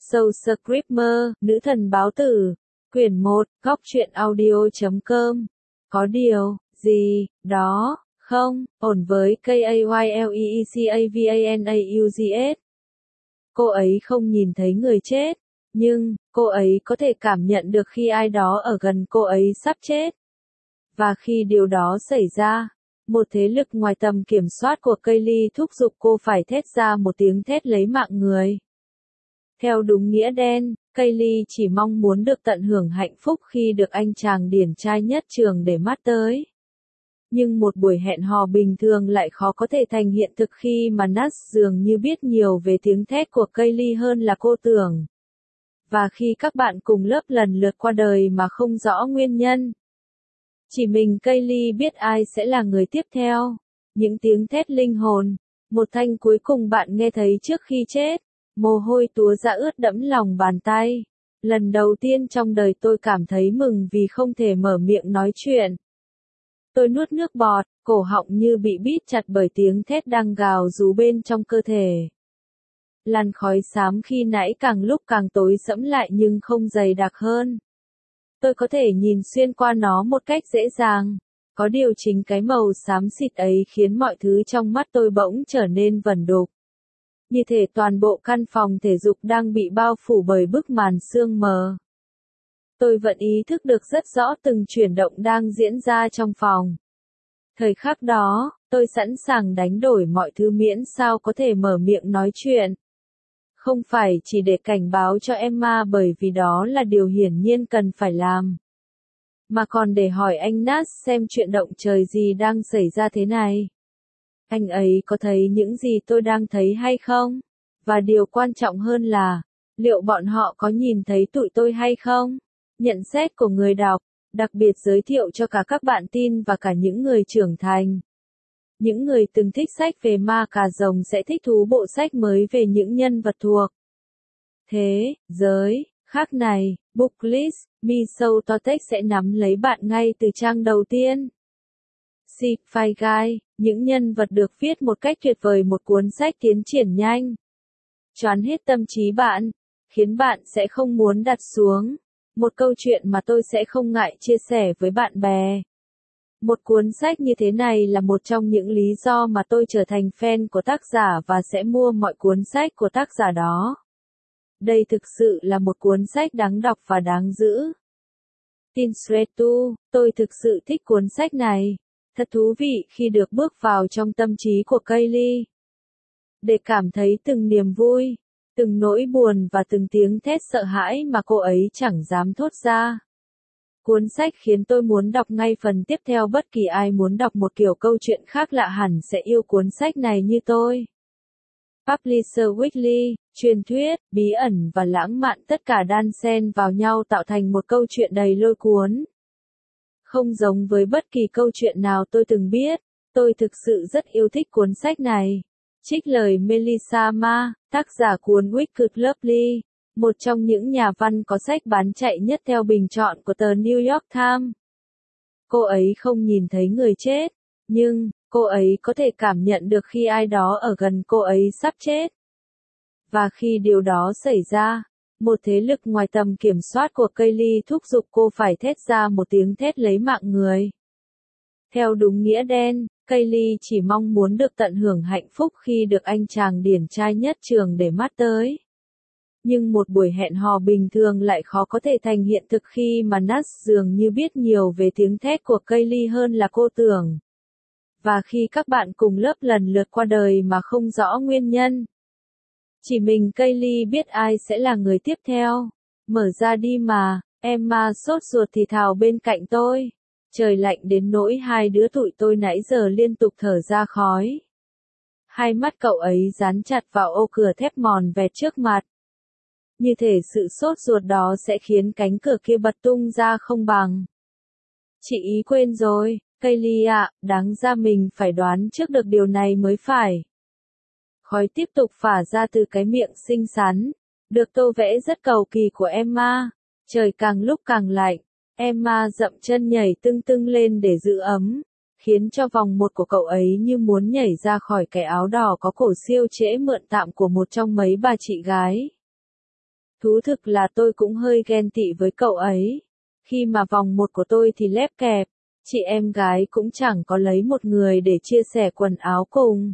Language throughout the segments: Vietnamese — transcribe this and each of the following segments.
Soul Screamer, Nữ thần báo tử, quyển 1, góc truyện audio.com. Có điều gì đó không ổn với Kayleecavanauz. Cô ấy không nhìn thấy người chết, nhưng cô ấy có thể cảm nhận được khi ai đó ở gần cô ấy sắp chết. Và khi điều đó xảy ra, một thế lực ngoài tầm kiểm soát của Kaylee thúc giục cô phải thét ra một tiếng thét lấy mạng người. Theo đúng nghĩa đen, Kaylee chỉ mong muốn được tận hưởng hạnh phúc khi được anh chàng điển trai nhất trường để mắt tới. Nhưng một buổi hẹn hò bình thường lại khó có thể thành hiện thực khi mà Nas dường như biết nhiều về tiếng thét của Kaylee hơn là cô tưởng. Và khi các bạn cùng lớp lần lượt qua đời mà không rõ nguyên nhân. Chỉ mình Kaylee biết ai sẽ là người tiếp theo. Những tiếng thét linh hồn, một thanh cuối cùng bạn nghe thấy trước khi chết. Mồ hôi túa ra ướt đẫm lòng bàn tay. Lần đầu tiên trong đời tôi cảm thấy mừng vì không thể mở miệng nói chuyện. Tôi nuốt nước bọt, cổ họng như bị bít chặt bởi tiếng thét đang gào rú bên trong cơ thể. Làn khói xám khi nãy càng lúc càng tối sẫm lại nhưng không dày đặc hơn. Tôi có thể nhìn xuyên qua nó một cách dễ dàng. Có điều chính cái màu xám xịt ấy khiến mọi thứ trong mắt tôi bỗng trở nên vẩn đục. Như thể toàn bộ căn phòng thể dục đang bị bao phủ bởi bức màn sương mờ. Tôi vẫn ý thức được rất rõ từng chuyển động đang diễn ra trong phòng. Thời khắc đó, tôi sẵn sàng đánh đổi mọi thứ miễn sao có thể mở miệng nói chuyện. Không phải chỉ để cảnh báo cho Emma bởi vì đó là điều hiển nhiên cần phải làm. Mà còn để hỏi anh Nas xem chuyện động trời gì đang xảy ra thế này. Anh ấy có thấy những gì tôi đang thấy hay không? Và điều quan trọng hơn là, liệu bọn họ có nhìn thấy tụi tôi hay không? Nhận xét của người đọc, đặc biệt giới thiệu cho cả các bạn teen và cả những người trưởng thành. Những người từng thích sách về ma cà rồng sẽ thích thú bộ sách mới về những nhân vật thuộc thế giới khác này. Booklist, Miso Totex sẽ nắm lấy bạn ngay từ trang đầu tiên. Sci-fi Guy, những nhân vật được viết một cách tuyệt vời, một cuốn sách tiến triển nhanh. Choán hết tâm trí bạn, khiến bạn sẽ không muốn đặt xuống. Một câu chuyện mà tôi sẽ không ngại chia sẻ với bạn bè. Một cuốn sách như thế này là một trong những lý do mà tôi trở thành fan của tác giả và sẽ mua mọi cuốn sách của tác giả đó. Đây thực sự là một cuốn sách đáng đọc và đáng giữ. Teen Streetu, tôi thực sự thích cuốn sách này. Thật thú vị khi được bước vào trong tâm trí của Kaylee. Để cảm thấy từng niềm vui, từng nỗi buồn và từng tiếng thét sợ hãi mà cô ấy chẳng dám thốt ra. Cuốn sách khiến tôi muốn đọc ngay phần tiếp theo. Bất kỳ ai muốn đọc một kiểu câu chuyện khác lạ hẳn sẽ yêu cuốn sách này như tôi. Publisher Weekly, truyền thuyết, bí ẩn và lãng mạn tất cả đan xen vào nhau tạo thành một câu chuyện đầy lôi cuốn. Không giống với bất kỳ câu chuyện nào tôi từng biết, tôi thực sự rất yêu thích cuốn sách này. Trích lời Melissa Ma, tác giả cuốn Wicked Lovely, một trong những nhà văn có sách bán chạy nhất theo bình chọn của tờ New York Times. Cô ấy không nhìn thấy người chết, nhưng cô ấy có thể cảm nhận được khi ai đó ở gần cô ấy sắp chết. Và khi điều đó xảy ra, một thế lực ngoài tầm kiểm soát của Kaylee thúc giục cô phải thét ra một tiếng thét lấy mạng người. Theo đúng nghĩa đen, Kaylee chỉ mong muốn được tận hưởng hạnh phúc khi được anh chàng điển trai nhất trường để mắt tới. Nhưng một buổi hẹn hò bình thường lại khó có thể thành hiện thực khi mà Nas dường như biết nhiều về tiếng thét của Kaylee hơn là cô tưởng. Và khi các bạn cùng lớp lần lượt qua đời mà không rõ nguyên nhân. Chỉ mình Kaylee biết ai sẽ là người tiếp theo. Mở ra đi mà, Emma sốt ruột thì thào bên cạnh tôi. Trời lạnh đến nỗi hai đứa tụi tôi nãy giờ liên tục thở ra khói. Hai mắt cậu ấy dán chặt vào ô cửa thép mòn vẹt trước mặt. Như thể sự sốt ruột đó sẽ khiến cánh cửa kia bật tung ra không bằng. Chị ý quên rồi, Kaylee ạ, đáng ra mình phải đoán trước được điều này mới phải. Khói tiếp tục phả ra từ cái miệng xinh xắn, được tô vẽ rất cầu kỳ của Emma. Trời càng lúc càng lạnh, Emma dậm chân nhảy tưng tưng lên để giữ ấm, khiến cho vòng một của cậu ấy như muốn nhảy ra khỏi cái áo đỏ có cổ siêu trễ mượn tạm của một trong mấy bà chị gái. Thú thực là tôi cũng hơi ghen tị với cậu ấy. Khi mà vòng một của tôi thì lép kẹp, chị em gái cũng chẳng có lấy một người để chia sẻ quần áo cùng.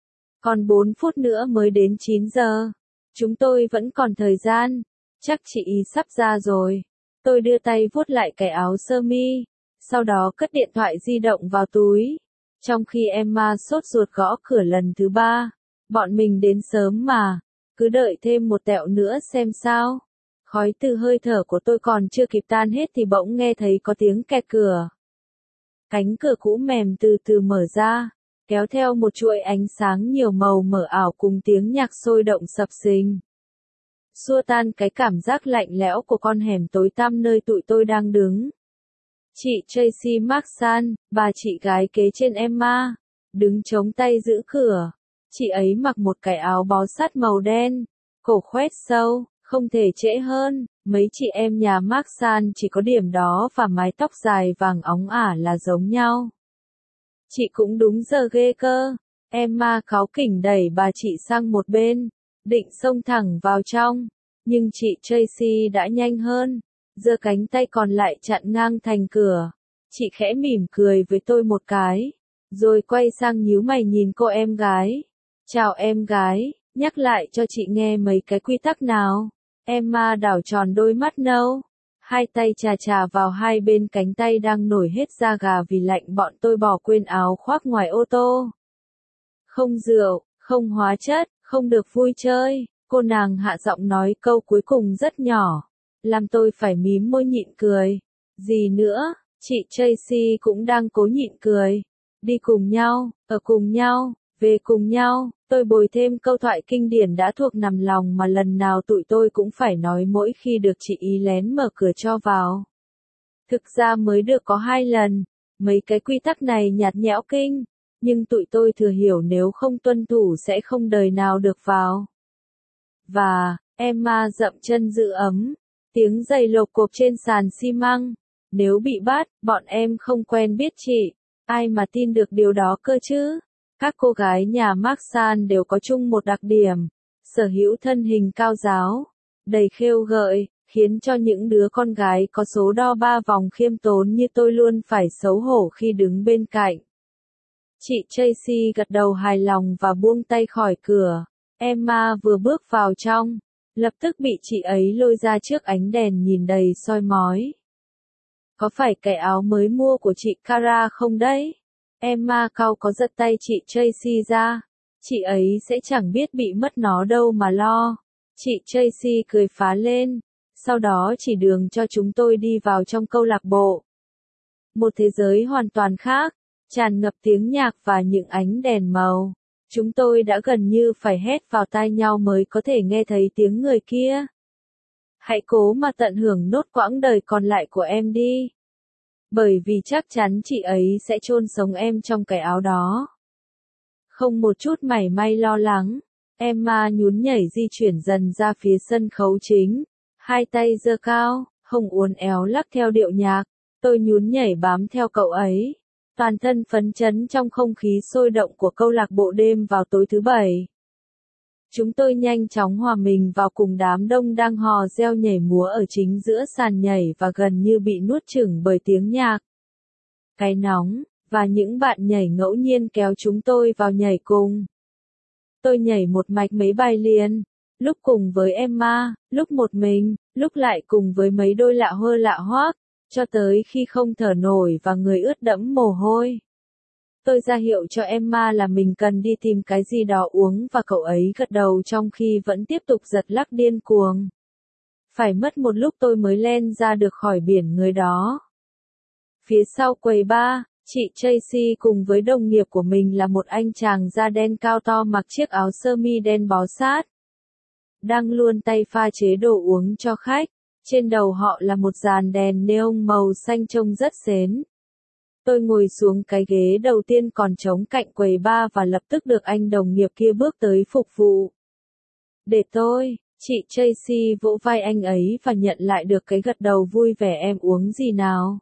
Còn 4 phút nữa mới đến 9 giờ. Chúng tôi vẫn còn thời gian. Chắc chị ý sắp ra rồi. Tôi đưa tay vuốt lại cái áo sơ mi, sau đó cất điện thoại di động vào túi. Trong khi Emma sốt ruột gõ cửa lần thứ 3. Bọn mình đến sớm mà. Cứ đợi thêm một tẹo nữa xem sao. Khói từ hơi thở của tôi còn chưa kịp tan hết thì bỗng nghe thấy có tiếng kẹt cửa. Cánh cửa cũ mềm từ từ mở ra, kéo theo một chuỗi ánh sáng nhiều màu mờ ảo cùng tiếng nhạc sôi động sập sình. Xua tan cái cảm giác lạnh lẽo của con hẻm tối tăm nơi tụi tôi đang đứng. Chị Tracy Marksan, bà chị gái kế trên Emma, đứng chống tay giữ cửa. Chị ấy mặc một cái áo bó sát màu đen, cổ khoét sâu, không thể trễ hơn. Mấy chị em nhà Marksan chỉ có điểm đó và mái tóc dài vàng óng ả là giống nhau. Chị cũng đúng giờ ghê cơ. Emma cáu kỉnh đẩy bà chị sang một bên, định xông thẳng vào trong. Nhưng chị Tracy đã nhanh hơn, giơ cánh tay còn lại chặn ngang thành cửa. Chị khẽ mỉm cười với tôi một cái, rồi quay sang nhíu mày nhìn cô em gái. Chào em gái, nhắc lại cho chị nghe mấy cái quy tắc nào. Emma đảo tròn đôi mắt nâu, hai tay chà chà vào hai bên cánh tay đang nổi hết da gà vì lạnh. Bọn tôi bỏ quên áo khoác ngoài ô tô. Không rượu, không hóa chất, không được vui chơi. Cô nàng hạ giọng nói câu cuối cùng rất nhỏ, làm tôi phải mím môi nhịn cười. Gì nữa, chị Tracy cũng đang cố nhịn cười. Đi cùng nhau, ở cùng nhau, về cùng nhau. Tôi bồi thêm câu thoại kinh điển đã thuộc nằm lòng mà lần nào tụi tôi cũng phải nói mỗi khi được chị ý lén mở cửa cho vào. Thực ra mới được có 2 lần, mấy cái quy tắc này nhạt nhẽo kinh, nhưng tụi tôi thừa hiểu nếu không tuân thủ sẽ không đời nào được vào. Và, Emma dậm chân giữ ấm, tiếng giày lộp cộp trên sàn xi măng. Nếu bị bắt, bọn em không quen biết chị, ai mà tin được điều đó cơ chứ? Các cô gái nhà Marksan đều có chung một đặc điểm, sở hữu thân hình cao ráo, đầy khêu gợi, khiến cho những đứa con gái có số đo 3 vòng khiêm tốn như tôi luôn phải xấu hổ khi đứng bên cạnh. Chị Tracy gật đầu hài lòng và buông tay khỏi cửa. Emma vừa bước vào trong, lập tức bị chị ấy lôi ra trước ánh đèn nhìn đầy soi mói. Có phải cái áo mới mua của chị Kara không đấy? Emma cau có giật tay chị Tracy ra. Chị ấy sẽ chẳng biết bị mất nó đâu mà lo. Chị Tracy cười phá lên, sau đó chỉ đường cho chúng tôi đi vào trong câu lạc bộ. Một thế giới hoàn toàn khác, tràn ngập tiếng nhạc và những ánh đèn màu. Chúng tôi đã gần như phải hét vào tai nhau mới có thể nghe thấy tiếng người kia. Hãy cố mà tận hưởng nốt quãng đời còn lại của em đi. Bởi vì chắc chắn chị ấy sẽ chôn sống em trong cái áo đó. Không một chút mảy may lo lắng, Emma nhún nhảy di chuyển dần ra phía sân khấu chính. Hai tay giơ cao, hông uốn éo lắc theo điệu nhạc. Tôi nhún nhảy bám theo cậu ấy. Toàn thân phấn chấn trong không khí sôi động của câu lạc bộ đêm vào tối thứ Bảy. Chúng tôi nhanh chóng hòa mình vào cùng đám đông đang hò reo nhảy múa ở chính giữa sàn nhảy và gần như bị nuốt chửng bởi tiếng nhạc. Cái nóng, và những bạn nhảy ngẫu nhiên kéo chúng tôi vào nhảy cùng. Tôi nhảy một mạch mấy bài liền, lúc cùng với Emma, lúc một mình, lúc lại cùng với mấy đôi lạ hơ lạ hoác, cho tới khi không thở nổi và người ướt đẫm mồ hôi. Tôi ra hiệu cho Emma là mình cần đi tìm cái gì đó uống và cậu ấy gật đầu trong khi vẫn tiếp tục giật lắc điên cuồng. Phải mất một lúc tôi mới len ra được khỏi biển người đó. Phía sau quầy bar, chị Tracy cùng với đồng nghiệp của mình là một anh chàng da đen cao to mặc chiếc áo sơ mi đen bó sát. Đang luôn tay pha chế đồ uống cho khách. Trên đầu họ là một dàn đèn neon màu xanh trông rất xến. Tôi ngồi xuống cái ghế đầu tiên còn trống cạnh quầy bar và lập tức được anh đồng nghiệp kia bước tới phục vụ. Để tôi, chị Tracy vỗ vai anh ấy và nhận lại được cái gật đầu vui vẻ. Em uống gì nào?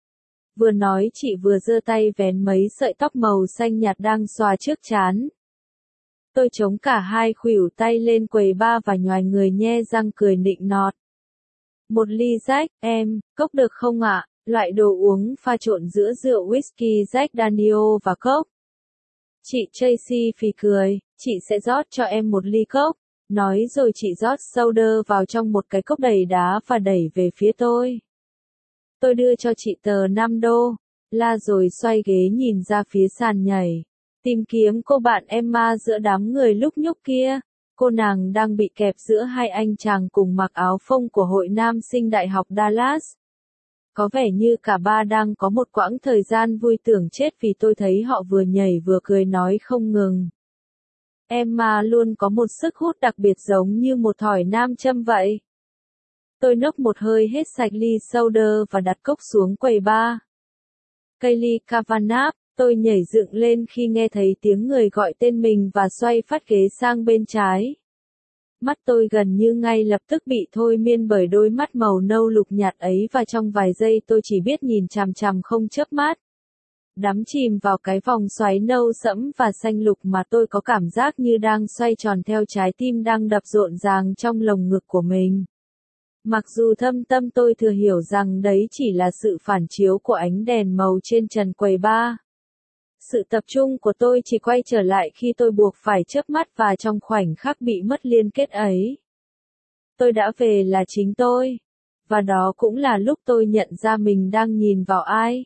Vừa nói chị vừa giơ tay vén mấy sợi tóc màu xanh nhạt đang xòa trước trán. Tôi chống cả hai khuỷu tay lên quầy bar và nhoài người nhe răng cười nịnh nọt. Một ly Jack, em, cốc được không ạ? Loại đồ uống pha trộn giữa rượu whisky Jack Daniel và cốc. Chị Tracy phì cười, chị sẽ rót cho em một ly cốc. Nói rồi chị rót soda vào trong một cái cốc đầy đá và đẩy về phía tôi. Tôi đưa cho chị tờ 5 đô, la rồi xoay ghế nhìn ra phía sàn nhảy. Tìm kiếm cô bạn Emma giữa đám người lúc nhúc kia. Cô nàng đang bị kẹp giữa hai anh chàng cùng mặc áo phông của hội nam sinh Đại học Dallas. Có vẻ như cả ba đang có một quãng thời gian vui tưởng chết vì tôi thấy họ vừa nhảy vừa cười nói không ngừng. Emma luôn có một sức hút đặc biệt giống như một thỏi nam châm vậy. Tôi nốc một hơi hết sạch ly soda và đặt cốc xuống quầy bar. Kaylee Kavanagh, tôi nhảy dựng lên khi nghe thấy tiếng người gọi tên mình và xoay phát ghế sang bên trái. Mắt tôi gần như ngay lập tức bị thôi miên bởi đôi mắt màu nâu lục nhạt ấy và trong vài giây tôi chỉ biết nhìn chằm chằm không chớp mắt. Đắm chìm vào cái vòng xoáy nâu sẫm và xanh lục mà tôi có cảm giác như đang xoay tròn theo trái tim đang đập rộn ràng trong lồng ngực của mình. Mặc dù thâm tâm tôi thừa hiểu rằng đấy chỉ là sự phản chiếu của ánh đèn màu trên trần quầy bar. Sự tập trung của tôi chỉ quay trở lại khi tôi buộc phải chớp mắt và trong khoảnh khắc bị mất liên kết ấy. Tôi đã về là chính tôi. Và đó cũng là lúc tôi nhận ra mình đang nhìn vào ai.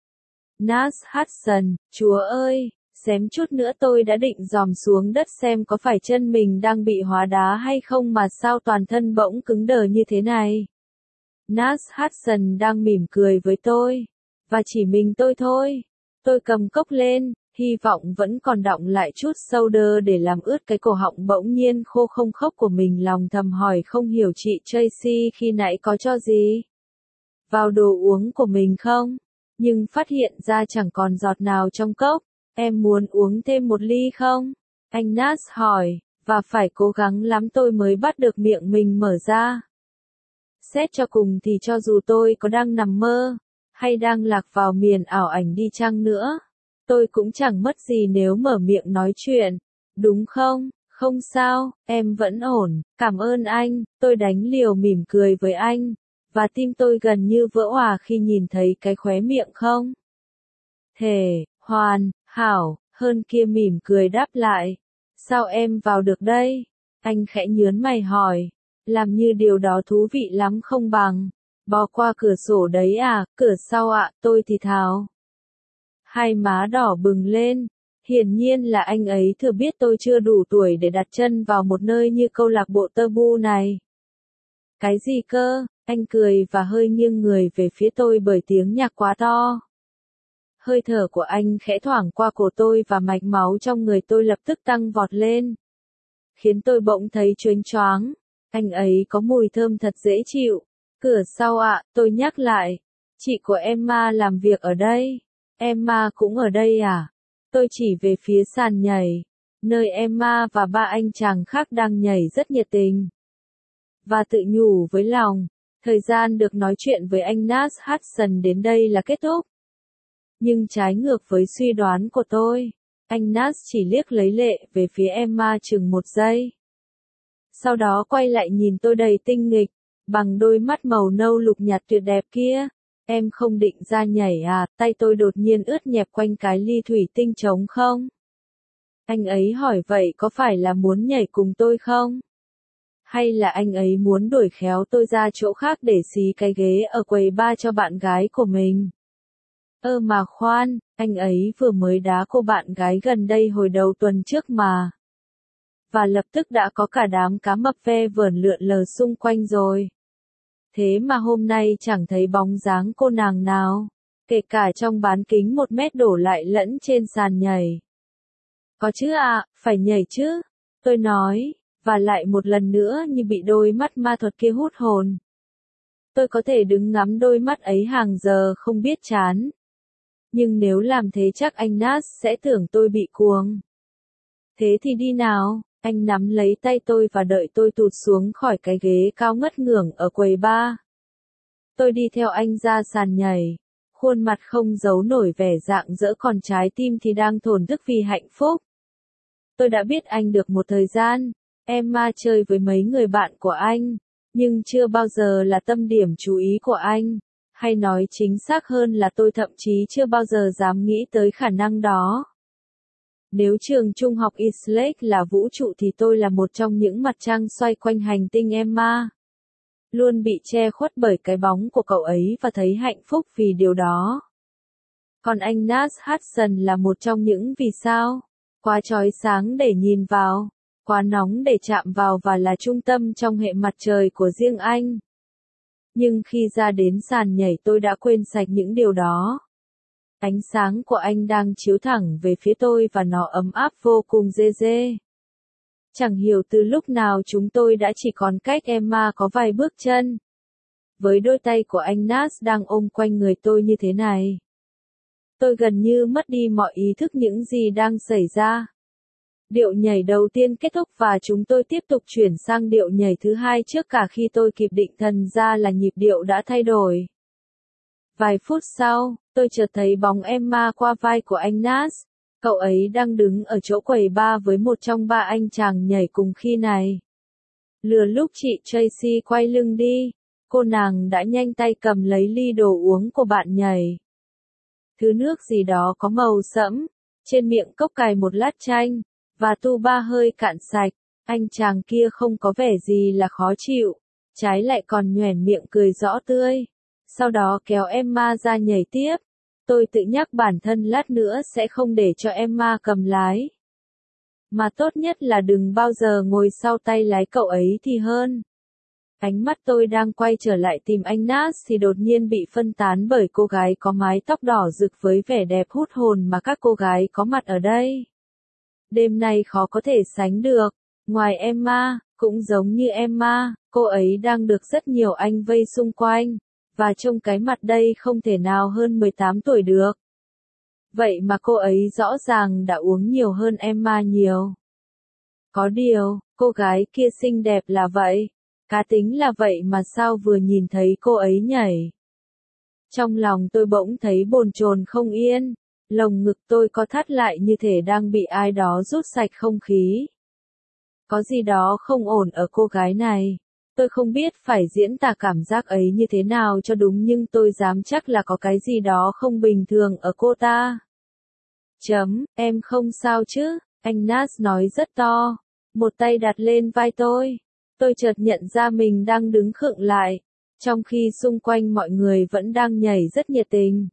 Nash Hudson, Chúa ơi, xém chút nữa tôi đã định dòm xuống đất xem có phải chân mình đang bị hóa đá hay không mà sao toàn thân bỗng cứng đờ như thế này. Nash Hudson đang mỉm cười với tôi. Và chỉ mình tôi thôi. Tôi cầm cốc lên, hy vọng vẫn còn đọng lại chút soda để làm ướt cái cổ họng bỗng nhiên khô không khốc của mình, lòng thầm hỏi không hiểu chị Tracy khi nãy có cho gì vào đồ uống của mình không? Nhưng phát hiện ra chẳng còn giọt nào trong cốc. Em muốn uống thêm một ly không? Anh Nash hỏi, và phải cố gắng lắm tôi mới bắt được miệng mình mở ra. Xét cho cùng thì cho dù tôi có đang nằm mơ, hay đang lạc vào miền ảo ảnh đi chăng nữa, tôi cũng chẳng mất gì nếu mở miệng nói chuyện, đúng không? Không sao, em vẫn ổn, cảm ơn anh, tôi đánh liều mỉm cười với anh, và tim tôi gần như vỡ òa khi nhìn thấy cái khóe miệng không thể hoàn hảo hơn kia mỉm cười đáp lại. Sao em vào được đây? Anh khẽ nhớn mày hỏi, làm như điều đó thú vị lắm không bằng. Bò qua cửa sổ đấy à, cửa sau ạ, tôi thì thào. Hai má đỏ bừng lên, hiển nhiên là anh ấy thừa biết tôi chưa đủ tuổi để đặt chân vào một nơi như câu lạc bộ tabu này. Cái gì cơ? Anh cười và hơi nghiêng người về phía tôi bởi tiếng nhạc quá to. Hơi thở của anh khẽ thoảng qua cổ tôi và mạch máu trong người tôi lập tức tăng vọt lên. Khiến tôi bỗng thấy choáng choáng. Anh ấy có mùi thơm thật dễ chịu. Cửa sau ạ, tôi nhắc lại. Chị của Emma làm việc ở đây. Emma cũng ở đây à? Tôi chỉ về phía sàn nhảy, nơi Emma và ba anh chàng khác đang nhảy rất nhiệt tình. Và tự nhủ với lòng, thời gian được nói chuyện với anh Nash Hudson đến đây là kết thúc. Nhưng trái ngược với suy đoán của tôi, anh Nash chỉ liếc lấy lệ về phía Emma chừng một giây. Sau đó quay lại nhìn tôi đầy tinh nghịch, bằng đôi mắt màu nâu lục nhạt tuyệt đẹp kia. Em không định ra nhảy à? Tay tôi đột nhiên ướt nhẹp quanh cái ly thủy tinh trống không? Anh ấy hỏi vậy có phải là muốn nhảy cùng tôi không? Hay là anh ấy muốn đuổi khéo tôi ra chỗ khác để xí cái ghế ở quầy bar cho bạn gái của mình? Mà khoan, anh ấy vừa mới đá cô bạn gái gần đây hồi đầu tuần trước mà. Và lập tức đã có cả đám cá mập ve vởn lượn lờ xung quanh rồi. Thế mà hôm nay chẳng thấy bóng dáng cô nàng nào, kể cả trong bán kính 1 mét đổ lại lẫn trên sàn nhảy. Có chứ ạ, phải nhảy chứ, tôi nói, và lại một lần nữa như bị đôi mắt ma thuật kia hút hồn. Tôi có thể đứng ngắm đôi mắt ấy hàng giờ không biết chán. Nhưng nếu làm thế chắc anh Nash sẽ tưởng tôi bị cuồng. Thế thì đi nào, anh nắm lấy tay tôi và đợi tôi tụt xuống khỏi cái ghế cao ngất ngưởng ở quầy bar. Tôi đi theo anh ra sàn nhảy, khuôn mặt không giấu nổi vẻ rạng rỡ còn trái tim thì đang thổn thức vì hạnh phúc. Tôi đã biết anh được một thời gian. Emma chơi với mấy người bạn của anh, nhưng chưa bao giờ là tâm điểm chú ý của anh. Hay nói chính xác hơn là tôi thậm chí chưa bao giờ dám nghĩ tới khả năng đó. Nếu trường trung học Eastlake là vũ trụ thì tôi là một trong những mặt trăng xoay quanh hành tinh Emma. Luôn bị che khuất bởi cái bóng của cậu ấy và thấy hạnh phúc vì điều đó. Còn anh Nash Hudson là một trong những vì sao. Quá chói sáng để nhìn vào, quá nóng để chạm vào và là trung tâm trong hệ mặt trời của riêng anh. Nhưng khi ra đến sàn nhảy tôi đã quên sạch những điều đó. Ánh sáng của anh đang chiếu thẳng về phía tôi và nó ấm áp vô cùng dê dê. Chẳng hiểu từ lúc nào chúng tôi đã chỉ còn cách Emma có vài bước chân. Với đôi tay của anh Nash đang ôm quanh người tôi như thế này. Tôi gần như mất đi mọi ý thức những gì đang xảy ra. Điệu nhảy đầu tiên kết thúc và chúng tôi tiếp tục chuyển sang điệu nhảy thứ hai trước cả khi tôi kịp định thần ra là nhịp điệu đã thay đổi. Vài phút sau, tôi chợt thấy bóng Emma qua vai của anh Nash. Cậu ấy đang đứng ở chỗ quầy bar với một trong ba anh chàng nhảy cùng khi này. Lừa lúc chị Tracy quay lưng đi, cô nàng đã nhanh tay cầm lấy ly đồ uống của bạn nhảy. Thứ nước gì đó có màu sẫm, trên miệng cốc cài một lát chanh, và tu ba hơi cạn sạch. Anh chàng kia không có vẻ gì là khó chịu, trái lại còn nhoẻn miệng cười rõ tươi. Sau đó kéo Emma ra nhảy tiếp. Tôi tự nhắc bản thân lát nữa sẽ không để cho Emma cầm lái. Mà tốt nhất là đừng bao giờ ngồi sau tay lái cậu ấy thì hơn. Ánh mắt tôi đang quay trở lại tìm anh Nash thì đột nhiên bị phân tán bởi cô gái có mái tóc đỏ rực với vẻ đẹp hút hồn mà các cô gái có mặt ở đây. Đêm nay khó có thể sánh được. Ngoài Emma, cũng giống như Emma, cô ấy đang được rất nhiều anh vây xung quanh. Và trông cái mặt đây không thể nào hơn 18 tuổi được. Vậy mà cô ấy rõ ràng đã uống nhiều hơn Emma nhiều. Có điều, cô gái kia xinh đẹp là vậy. Cá tính là vậy mà sao vừa nhìn thấy cô ấy nhảy. Trong lòng tôi bỗng thấy bồn chồn không yên. Lồng ngực tôi co thắt lại như thể đang bị ai đó rút sạch không khí. Có gì đó không ổn ở cô gái này. Tôi không biết phải diễn tả cảm giác ấy như thế nào cho đúng nhưng tôi dám chắc là có cái gì đó không bình thường ở cô ta. Em không sao chứ, anh Nash nói rất to. Một tay đặt lên vai tôi. Tôi chợt nhận ra mình đang đứng khựng lại, trong khi xung quanh mọi người vẫn đang nhảy rất nhiệt tình.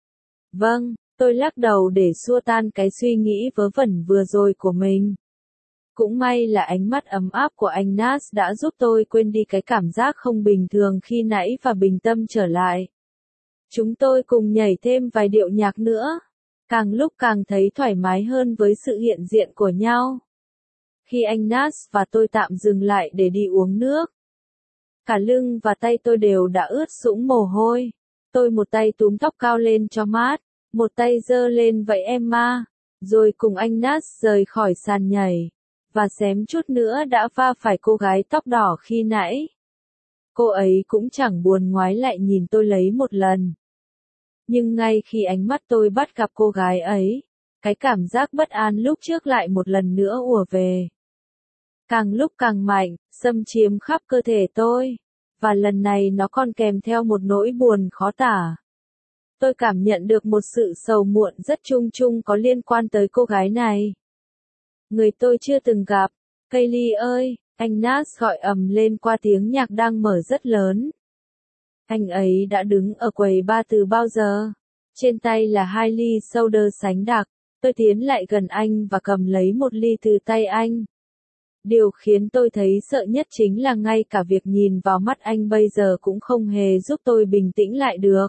Vâng, tôi lắc đầu để xua tan cái suy nghĩ vớ vẩn vừa rồi của mình. Cũng may là ánh mắt ấm áp của anh Nash đã giúp tôi quên đi cái cảm giác không bình thường khi nãy và bình tâm trở lại. Chúng tôi cùng nhảy thêm vài điệu nhạc nữa, càng lúc càng thấy thoải mái hơn với sự hiện diện của nhau. Khi anh Nash và tôi tạm dừng lại để đi uống nước, cả lưng và tay tôi đều đã ướt sũng mồ hôi. Tôi một tay túm tóc cao lên cho mát, một tay giơ lên vẫy Emma, rồi cùng anh Nash rời khỏi sàn nhảy. Và xém chút nữa đã va phải cô gái tóc đỏ khi nãy. Cô ấy cũng chẳng buồn ngoái lại nhìn tôi lấy một lần. Nhưng ngay khi ánh mắt tôi bắt gặp cô gái ấy, cái cảm giác bất an lúc trước lại một lần nữa ùa về. Càng lúc càng mạnh, xâm chiếm khắp cơ thể tôi. Và lần này nó còn kèm theo một nỗi buồn khó tả. Tôi cảm nhận được một sự sầu muộn rất chung chung có liên quan tới cô gái này. Người tôi chưa từng gặp. Kaylee ơi, anh Nash gọi ầm lên qua tiếng nhạc đang mở rất lớn. Anh ấy đã đứng ở quầy bar từ bao giờ? Trên tay là 2 ly soda sánh đặc. Tôi tiến lại gần anh và cầm lấy một ly từ tay anh. Điều khiến tôi thấy sợ nhất chính là ngay cả việc nhìn vào mắt anh bây giờ cũng không hề giúp tôi bình tĩnh lại được.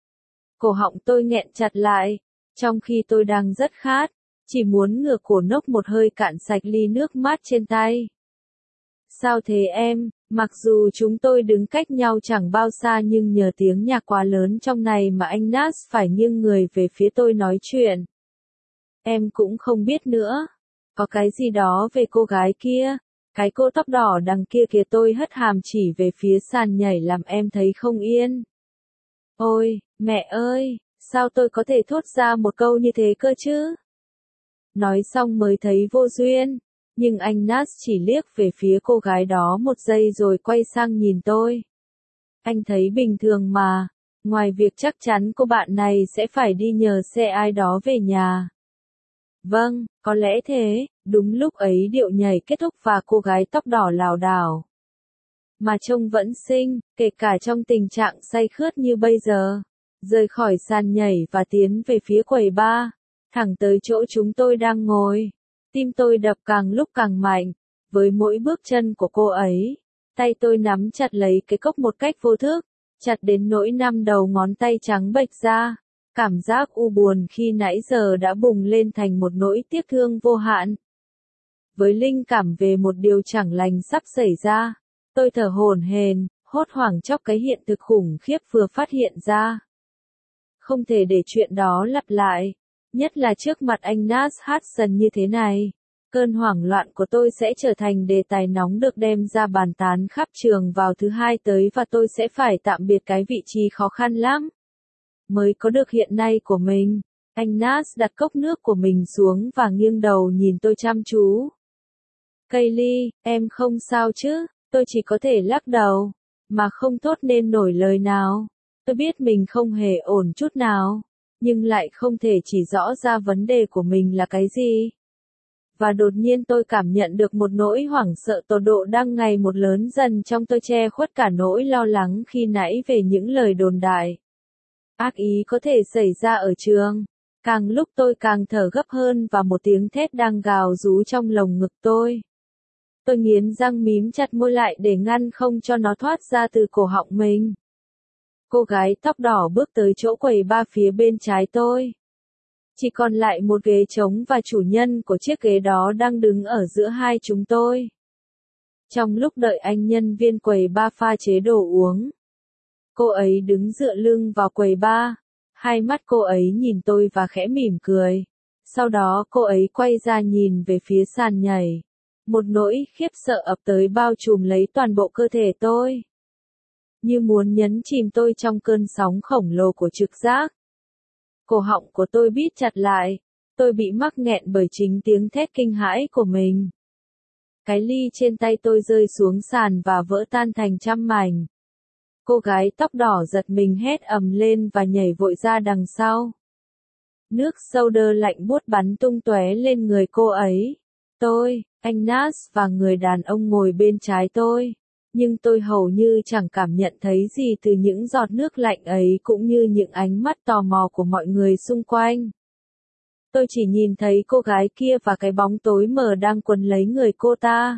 Cổ họng tôi nghẹn chặt lại, trong khi tôi đang rất khát. Chỉ muốn ngửa cổ nốc một hơi cạn sạch ly nước mát trên tay. Sao thế em, mặc dù chúng tôi đứng cách nhau chẳng bao xa nhưng nhờ tiếng nhạc quá lớn trong này mà anh Nash phải nghiêng người về phía tôi nói chuyện. Em cũng không biết nữa. Có cái gì đó về cô gái kia. Cái cô tóc đỏ đằng kia kìa, tôi hất hàm chỉ về phía sàn nhảy làm em thấy không yên. Ôi, mẹ ơi, sao tôi có thể thốt ra một câu như thế cơ chứ? Nói xong mới thấy vô duyên, nhưng anh Nas chỉ liếc về phía cô gái đó một giây rồi quay sang nhìn tôi. Anh thấy bình thường mà, ngoài việc chắc chắn cô bạn này sẽ phải đi nhờ xe ai đó về nhà. Vâng, có lẽ thế, đúng lúc ấy điệu nhảy kết thúc và cô gái tóc đỏ lảo đảo. Mà trông vẫn xinh, kể cả trong tình trạng say khướt như bây giờ. Rời khỏi sàn nhảy và tiến về phía quầy bar, thẳng tới chỗ chúng tôi đang ngồi. Tim tôi đập càng lúc càng mạnh, với mỗi bước chân của cô ấy. Tay tôi nắm chặt lấy cái cốc một cách vô thức, chặt đến nỗi 5 đầu ngón tay trắng bệch ra. Cảm giác u buồn khi nãy giờ đã bùng lên thành một nỗi tiếc thương vô hạn. Với linh cảm về một điều chẳng lành sắp xảy ra, tôi thở hổn hển, hốt hoảng trước cái hiện thực khủng khiếp vừa phát hiện ra. Không thể để chuyện đó lặp lại, nhất là trước mặt anh Nas Hudson như thế này. Cơn hoảng loạn của tôi sẽ trở thành đề tài nóng được đem ra bàn tán khắp trường vào thứ Hai tới và tôi sẽ phải tạm biệt cái vị trí khó khăn lắm mới có được hiện nay của mình. Anh Nas đặt cốc nước của mình xuống và nghiêng đầu nhìn tôi chăm chú. Kaylee, em không sao chứ? Tôi chỉ có thể lắc đầu, mà không thốt nên nổi lời nào. Tôi biết mình không hề ổn chút nào, nhưng lại không thể chỉ rõ ra vấn đề của mình là cái gì. Và đột nhiên tôi cảm nhận được một nỗi hoảng sợ tột độ đang ngày một lớn dần trong tôi, che khuất cả nỗi lo lắng khi nãy về những lời đồn đại ác ý có thể xảy ra ở trường. Càng lúc tôi càng thở gấp hơn và một tiếng thét đang gào rú trong lồng ngực tôi. Tôi nghiến răng mím chặt môi lại để ngăn không cho nó thoát ra từ cổ họng mình. Cô gái tóc đỏ bước tới chỗ quầy bar phía bên trái tôi. Chỉ còn lại một ghế trống và chủ nhân của chiếc ghế đó đang đứng ở giữa hai chúng tôi. Trong lúc đợi anh nhân viên quầy bar pha chế đồ uống, cô ấy đứng dựa lưng vào quầy bar. Hai mắt cô ấy nhìn tôi và khẽ mỉm cười. Sau đó cô ấy quay ra nhìn về phía sàn nhảy. Một nỗi khiếp sợ ập tới bao trùm lấy toàn bộ cơ thể tôi, như muốn nhấn chìm tôi trong cơn sóng khổng lồ của trực giác. Cổ họng của tôi bít chặt lại, tôi bị mắc nghẹn bởi chính tiếng thét kinh hãi của mình. Cái ly trên tay tôi rơi xuống sàn và vỡ tan thành trăm mảnh. Cô gái tóc đỏ giật mình hét ầm lên và nhảy vội ra đằng sau. Nước soda lạnh buốt bắn tung tóe lên người cô ấy. Tôi, anh Nas và người đàn ông ngồi bên trái tôi. Nhưng tôi hầu như chẳng cảm nhận thấy gì từ những giọt nước lạnh ấy cũng như những ánh mắt tò mò của mọi người xung quanh. Tôi chỉ nhìn thấy cô gái kia và cái bóng tối mờ đang quấn lấy người cô ta.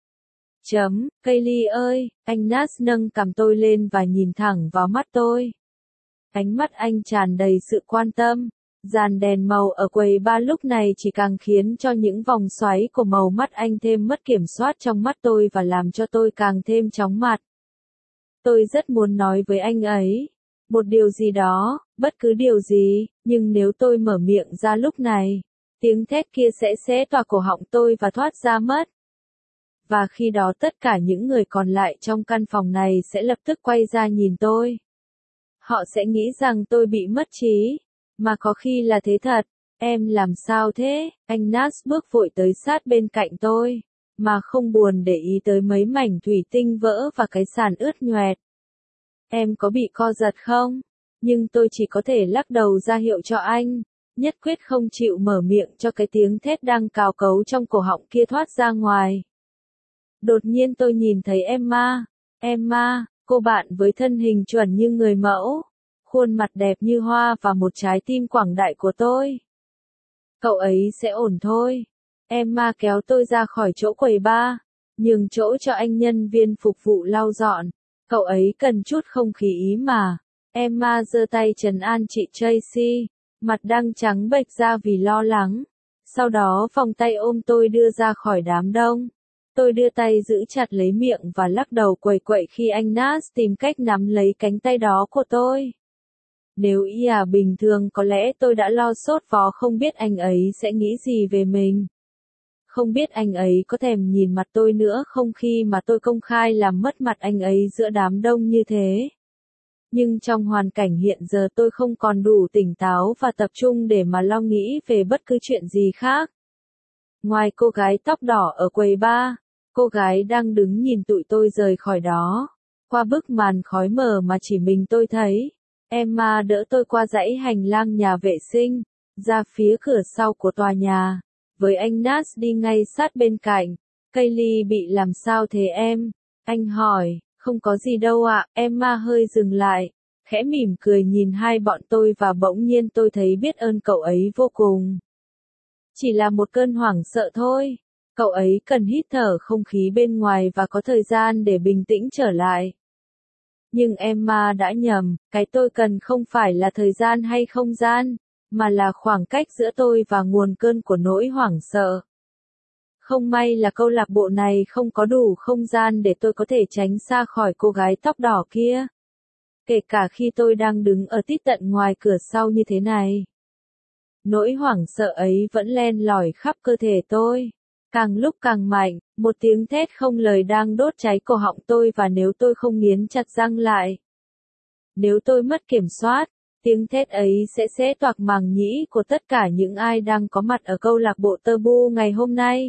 Kaylee ơi, anh Nas nâng cằm tôi lên và nhìn thẳng vào mắt tôi. Ánh mắt anh tràn đầy sự quan tâm. Dàn đèn màu ở quầy bar lúc này chỉ càng khiến cho những vòng xoáy của màu mắt anh thêm mất kiểm soát trong mắt tôi và làm cho tôi càng thêm chóng mặt. Tôi rất muốn nói với anh ấy một điều gì đó, bất cứ điều gì, nhưng nếu tôi mở miệng ra lúc này, tiếng thét kia sẽ xé toạc cổ họng tôi và thoát ra mất. Và khi đó tất cả những người còn lại trong căn phòng này sẽ lập tức quay ra nhìn tôi. Họ sẽ nghĩ rằng tôi bị mất trí. Mà có khi là thế thật. Em làm sao thế? Anh Nas bước vội tới sát bên cạnh tôi, mà không buồn để ý tới mấy mảnh thủy tinh vỡ và cái sàn ướt nhoẹt. Em có bị co giật không? Nhưng tôi chỉ có thể lắc đầu ra hiệu cho anh, nhất quyết không chịu mở miệng cho cái tiếng thét đang cào cấu trong cổ họng kia thoát ra ngoài. Đột nhiên tôi nhìn thấy Emma, cô bạn với thân hình chuẩn như người mẫu, khuôn mặt đẹp như hoa và một trái tim quảng đại của tôi. Cậu ấy sẽ ổn thôi. Emma kéo tôi ra khỏi chỗ quầy bar, nhường chỗ cho anh nhân viên phục vụ lau dọn. Cậu ấy cần chút không khí ý mà. Emma giơ tay trấn an chị Tracy, mặt đang trắng bệch ra vì lo lắng. Sau đó vòng tay ôm tôi đưa ra khỏi đám đông. Tôi đưa tay giữ chặt lấy miệng và lắc đầu quẩy quậy khi anh Nas tìm cách nắm lấy cánh tay đó của tôi. Nếu bình thường có lẽ tôi đã lo sốt vó không biết anh ấy sẽ nghĩ gì về mình. Không biết anh ấy có thèm nhìn mặt tôi nữa không khi mà tôi công khai làm mất mặt anh ấy giữa đám đông như thế. Nhưng trong hoàn cảnh hiện giờ tôi không còn đủ tỉnh táo và tập trung để mà lo nghĩ về bất cứ chuyện gì khác. Ngoài cô gái tóc đỏ ở quầy bar, cô gái đang đứng nhìn tụi tôi rời khỏi đó. Qua bức màn khói mờ mà chỉ mình tôi thấy. Emma đỡ tôi qua dãy hành lang nhà vệ sinh, ra phía cửa sau của tòa nhà. Với anh Nas đi ngay sát bên cạnh. Kaylee bị làm sao thế em? Anh hỏi. Không có gì đâu ạ. Emma hơi dừng lại, khẽ mỉm cười nhìn hai bọn tôi và bỗng nhiên tôi thấy biết ơn cậu ấy vô cùng. Chỉ là một cơn hoảng sợ thôi. Cậu ấy cần hít thở không khí bên ngoài và có thời gian để bình tĩnh trở lại. Nhưng Emma đã nhầm, cái tôi cần không phải là thời gian hay không gian, mà là khoảng cách giữa tôi và nguồn cơn của nỗi hoảng sợ. Không may là câu lạc bộ này không có đủ không gian để tôi có thể tránh xa khỏi cô gái tóc đỏ kia. Kể cả khi tôi đang đứng ở tít tận ngoài cửa sau như thế này. Nỗi hoảng sợ ấy vẫn len lỏi khắp cơ thể tôi. Càng lúc càng mạnh, một tiếng thét không lời đang đốt cháy cổ họng tôi và nếu tôi không nghiến chặt răng lại. Nếu tôi mất kiểm soát, tiếng thét ấy sẽ xé toạc màng nhĩ của tất cả những ai đang có mặt ở câu lạc bộ Tabu ngày hôm nay.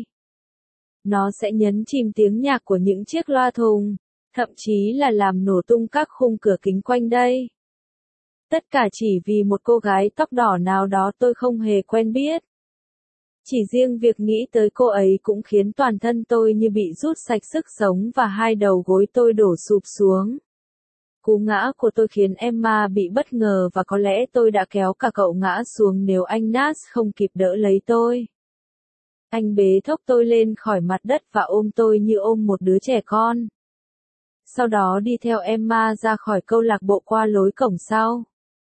Nó sẽ nhấn chìm tiếng nhạc của những chiếc loa thùng, thậm chí là làm nổ tung các khung cửa kính quanh đây. Tất cả chỉ vì một cô gái tóc đỏ nào đó tôi không hề quen biết. Chỉ riêng việc nghĩ tới cô ấy cũng khiến toàn thân tôi như bị rút sạch sức sống và hai đầu gối tôi đổ sụp xuống. Cú ngã của tôi khiến Emma bị bất ngờ và có lẽ tôi đã kéo cả cậu ngã xuống nếu anh Nas không kịp đỡ lấy tôi. Anh bế thốc tôi lên khỏi mặt đất và ôm tôi như ôm một đứa trẻ con. Sau đó đi theo Emma ra khỏi câu lạc bộ qua lối cổng sau.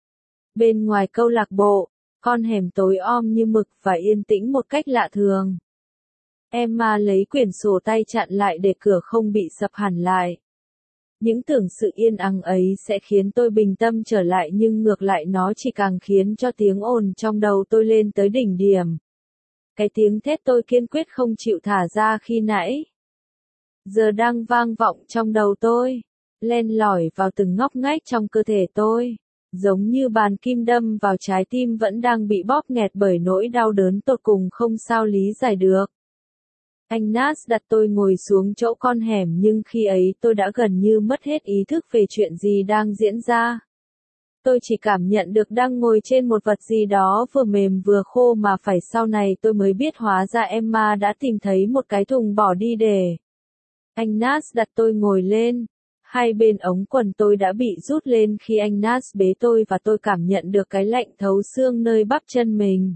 Bên ngoài câu lạc bộ, con hẻm tối om như mực và yên tĩnh một cách lạ thường. Emma lấy quyển sổ tay chặn lại để cửa không bị sập hẳn lại. Những tưởng sự yên ắng ấy sẽ khiến tôi bình tâm trở lại nhưng ngược lại nó chỉ càng khiến cho tiếng ồn trong đầu tôi lên tới đỉnh điểm. Cái tiếng thét tôi kiên quyết không chịu thả ra khi nãy. Giờ đang vang vọng trong đầu tôi, len lỏi vào từng ngóc ngách trong cơ thể tôi. Giống như bàn kim đâm vào trái tim vẫn đang bị bóp nghẹt bởi nỗi đau đớn tột cùng không sao lý giải được. Anh Nas đặt tôi ngồi xuống chỗ con hẻm nhưng khi ấy tôi đã gần như mất hết ý thức về chuyện gì đang diễn ra. Tôi chỉ cảm nhận được đang ngồi trên một vật gì đó vừa mềm vừa khô mà phải sau này tôi mới biết hóa ra Emma đã tìm thấy một cái thùng bỏ đi để. Anh Nas đặt tôi ngồi lên. Hai bên ống quần tôi đã bị rút lên khi anh Nas bế tôi và tôi cảm nhận được cái lạnh thấu xương nơi bắp chân mình.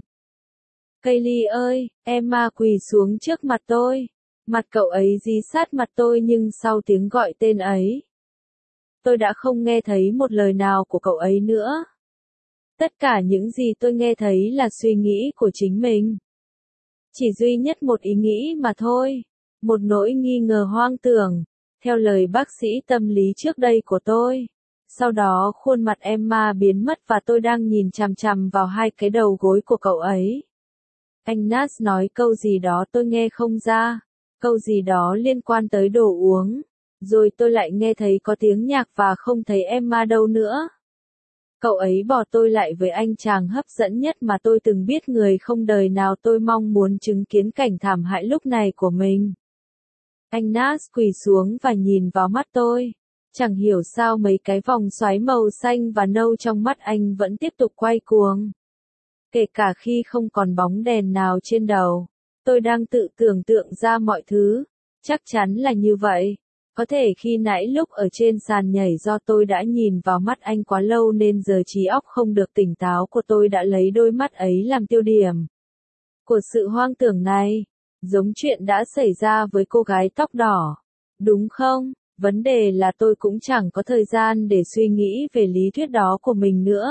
Kaylee ơi, Emma quỳ xuống trước mặt tôi. Mặt cậu ấy dí sát mặt tôi nhưng sau tiếng gọi tên ấy, tôi đã không nghe thấy một lời nào của cậu ấy nữa. Tất cả những gì tôi nghe thấy là suy nghĩ của chính mình. Chỉ duy nhất một ý nghĩ mà thôi. Một nỗi nghi ngờ hoang tưởng. Theo lời bác sĩ tâm lý trước đây của tôi. Sau đó khuôn mặt Emma biến mất và tôi đang nhìn chằm chằm vào hai cái đầu gối của cậu ấy. Anh Nas nói câu gì đó tôi nghe không ra. Câu gì đó liên quan tới đồ uống. Rồi tôi lại nghe thấy có tiếng nhạc và không thấy Emma đâu nữa. Cậu ấy bỏ tôi lại với anh chàng hấp dẫn nhất mà tôi từng biết người không đời nào tôi mong muốn chứng kiến cảnh thảm hại lúc này của mình. Anh Nas quỳ xuống và nhìn vào mắt tôi. Chẳng hiểu sao mấy cái vòng xoáy màu xanh và nâu trong mắt anh vẫn tiếp tục quay cuồng. Kể cả khi không còn bóng đèn nào trên đầu. Tôi đang tự tưởng tượng ra mọi thứ. Chắc chắn là như vậy. Có thể khi nãy lúc ở trên sàn nhảy do tôi đã nhìn vào mắt anh quá lâu nên giờ trí óc không được tỉnh táo của tôi đã lấy đôi mắt ấy làm tiêu điểm của sự hoang tưởng này. Giống chuyện đã xảy ra với cô gái tóc đỏ. Đúng không? Vấn đề là tôi cũng chẳng có thời gian để suy nghĩ về lý thuyết đó của mình nữa.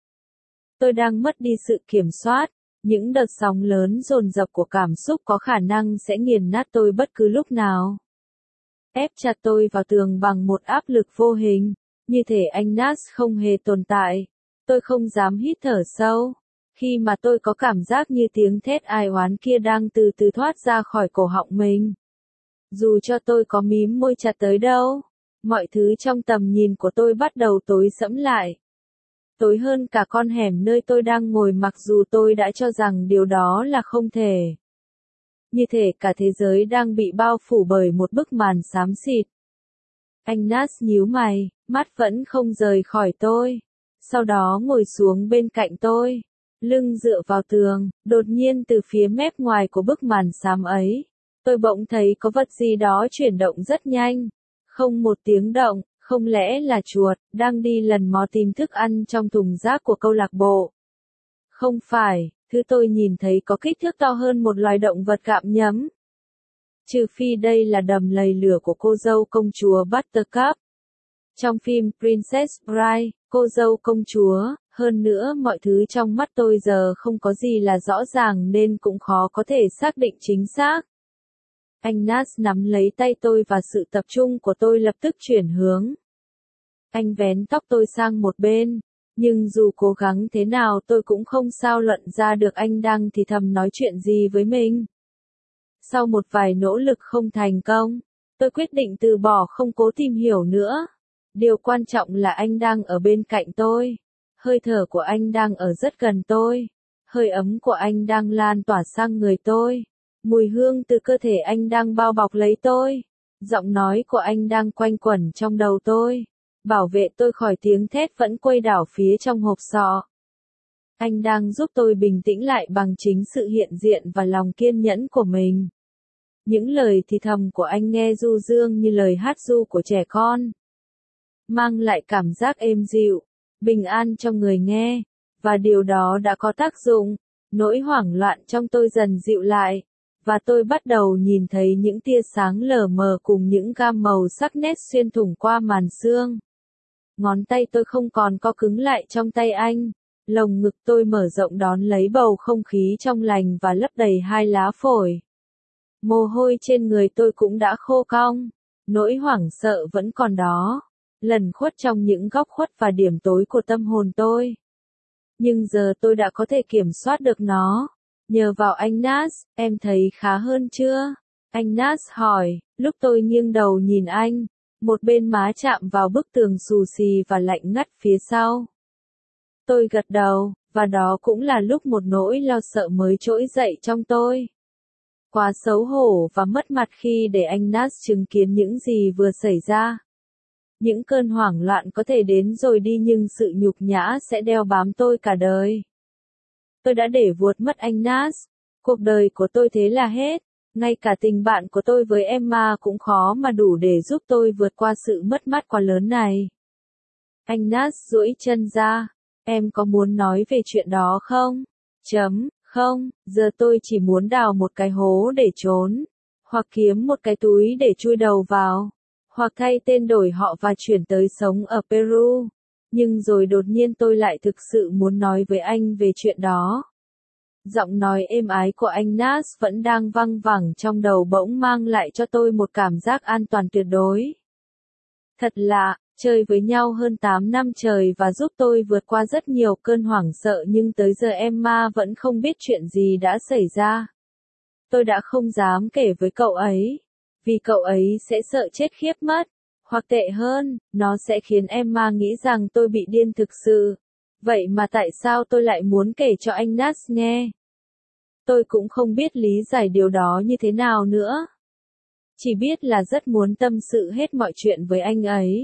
Tôi đang mất đi sự kiểm soát. Những đợt sóng lớn dồn dập của cảm xúc có khả năng sẽ nghiền nát tôi bất cứ lúc nào. Ép chặt tôi vào tường bằng một áp lực vô hình. Như thể anh Nas không hề tồn tại. Tôi không dám hít thở sâu. Khi mà tôi có cảm giác như tiếng thét ai oán kia đang từ từ thoát ra khỏi cổ họng mình. Dù cho tôi có mím môi chặt tới đâu, mọi thứ trong tầm nhìn của tôi bắt đầu tối sẫm lại. Tối hơn cả con hẻm nơi tôi đang ngồi mặc dù tôi đã cho rằng điều đó là không thể. như thể cả thế giới đang bị bao phủ bởi một bức màn xám xịt. Anh Nas nhíu mày, mắt vẫn không rời khỏi tôi. Sau đó ngồi xuống bên cạnh tôi, lưng dựa vào tường, đột nhiên từ phía mép ngoài của bức màn xám ấy, tôi bỗng thấy có vật gì đó chuyển động rất nhanh. Không một tiếng động, không lẽ là chuột, đang đi lần mò tìm thức ăn trong thùng rác của câu lạc bộ. Không phải, thứ tôi nhìn thấy có kích thước to hơn một loài động vật gặm nhấm. Trừ phi đây là đầm lầy lửa của cô dâu công chúa Buttercup. Trong phim Princess Bride, cô dâu công chúa, hơn nữa mọi thứ trong mắt tôi giờ không có gì là rõ ràng nên cũng khó có thể xác định chính xác. Anh Nas nắm lấy tay tôi và sự tập trung của tôi lập tức chuyển hướng. Anh vén tóc tôi sang một bên, nhưng dù cố gắng thế nào tôi cũng không sao luận ra được anh đang thì thầm nói chuyện gì với mình. Sau một vài nỗ lực không thành công, tôi quyết định từ bỏ không cố tìm hiểu nữa. Điều quan trọng là anh đang ở bên cạnh tôi. Hơi thở của anh đang ở rất gần tôi. Hơi ấm của anh đang lan tỏa sang người tôi. Mùi hương từ cơ thể anh đang bao bọc lấy tôi. Giọng nói của anh đang quanh quẩn trong đầu tôi. Bảo vệ tôi khỏi tiếng thét vẫn quay đảo phía trong hộp sọ. Anh đang giúp tôi bình tĩnh lại bằng chính sự hiện diện và lòng kiên nhẫn của mình. Những lời thì thầm của anh nghe du dương như lời hát ru của trẻ con. Mang lại cảm giác êm dịu, bình an cho người nghe. Và điều đó đã có tác dụng. Nỗi hoảng loạn trong tôi dần dịu lại. Và tôi bắt đầu nhìn thấy những tia sáng lờ mờ cùng những gam màu sắc nét xuyên thủng qua màn sương. Ngón tay tôi không còn co cứng lại trong tay anh. Lồng ngực tôi mở rộng đón lấy bầu không khí trong lành và lấp đầy hai lá phổi. Mồ hôi trên người tôi cũng đã khô cong. Nỗi hoảng sợ vẫn còn đó, lẩn khuất trong những góc khuất và điểm tối của tâm hồn tôi. Nhưng giờ tôi đã có thể kiểm soát được nó. Nhờ vào anh Nas, em thấy khá hơn chưa? Anh Nas hỏi, lúc tôi nghiêng đầu nhìn anh, một bên má chạm vào bức tường xù xì và lạnh ngắt phía sau. Tôi gật đầu, và đó cũng là lúc một nỗi lo sợ mới trỗi dậy trong tôi. Quá xấu hổ và mất mặt khi để anh Nas chứng kiến những gì vừa xảy ra. Những cơn hoảng loạn có thể đến rồi đi nhưng sự nhục nhã sẽ đeo bám tôi cả đời. Tôi đã để vuột mất anh Nas. Cuộc đời của tôi thế là hết. Ngay cả tình bạn của tôi với Emma cũng khó mà đủ để giúp tôi vượt qua sự mất mát quá lớn này. Anh Nas duỗi chân ra. Em có muốn nói về chuyện đó không? Không, giờ tôi chỉ muốn đào một cái hố để trốn. Hoặc kiếm một cái túi để chui đầu vào. Hoặc thay tên đổi họ và chuyển tới sống ở Peru. Nhưng rồi đột nhiên tôi lại thực sự muốn nói với anh về chuyện đó. Giọng nói êm ái của anh Nas vẫn đang văng vẳng trong đầu bỗng mang lại cho tôi một cảm giác an toàn tuyệt đối. Thật lạ, chơi với nhau hơn 8 năm trời và giúp tôi vượt qua rất nhiều cơn hoảng sợ nhưng tới giờ Emma vẫn không biết chuyện gì đã xảy ra. Tôi đã không dám kể với cậu ấy, vì cậu ấy sẽ sợ chết khiếp mất. Hoặc tệ hơn, nó sẽ khiến Emma nghĩ rằng tôi bị điên thực sự. Vậy mà tại sao tôi lại muốn kể cho anh Nas nghe? Tôi cũng không biết lý giải điều đó như thế nào nữa. Chỉ biết là rất muốn tâm sự hết mọi chuyện với anh ấy.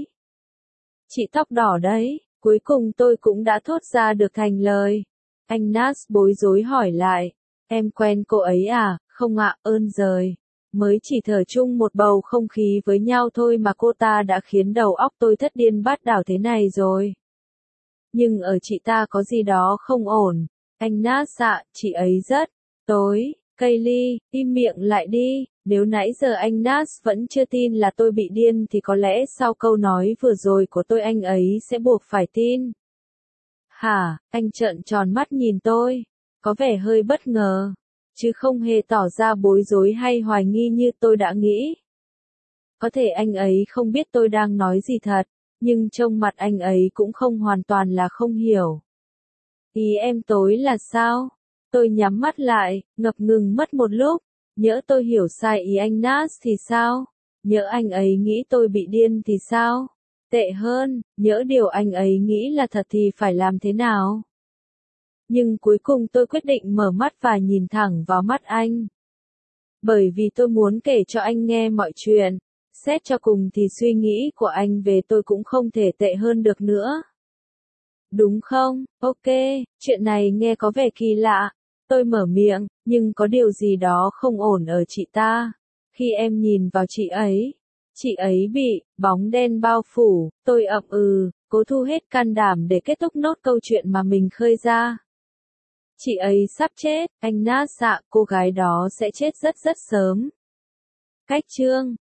Chị tóc đỏ đấy, cuối cùng tôi cũng đã thốt ra được thành lời. Anh Nas bối rối hỏi lại, em quen cô ấy à? Không ạ, ơn giời. Mới chỉ thở chung một bầu không khí với nhau thôi mà cô ta đã khiến đầu óc tôi thất điên bát đảo thế này rồi. Nhưng ở chị ta có gì đó không ổn. Anh Nas ạ, chị ấy rất tối. Kaylee, im miệng lại đi. Nếu nãy giờ anh Nas vẫn chưa tin là tôi bị điên thì có lẽ sau câu nói vừa rồi của tôi anh ấy sẽ buộc phải tin. Hả? Anh trợn tròn mắt nhìn tôi. Có vẻ hơi bất ngờ. Chứ không hề tỏ ra bối rối hay hoài nghi như tôi đã nghĩ. Có thể anh ấy không biết tôi đang nói gì thật, nhưng trông mặt anh ấy cũng không hoàn toàn là không hiểu. Ý em tối là sao? Tôi nhắm mắt lại, ngập ngừng mất một lúc. Nhỡ tôi hiểu sai ý anh Nas thì sao? Nhỡ anh ấy nghĩ tôi bị điên thì sao? Tệ hơn, nhỡ điều anh ấy nghĩ là thật thì phải làm thế nào? Nhưng cuối cùng tôi quyết định mở mắt và nhìn thẳng vào mắt anh. Bởi vì tôi muốn kể cho anh nghe mọi chuyện. Xét cho cùng thì suy nghĩ của anh về tôi cũng không thể tệ hơn được nữa. Đúng không? Ok, chuyện này nghe có vẻ kỳ lạ. Tôi mở miệng, nhưng có điều gì đó không ổn ở chị ta. Khi em nhìn vào chị ấy bị bóng đen bao phủ, tôi ậm cố thu hết can đảm để kết thúc nốt câu chuyện mà mình khơi ra. Chị ấy sắp chết, anh nát dạ, cô gái đó sẽ chết rất rất sớm. Cách chương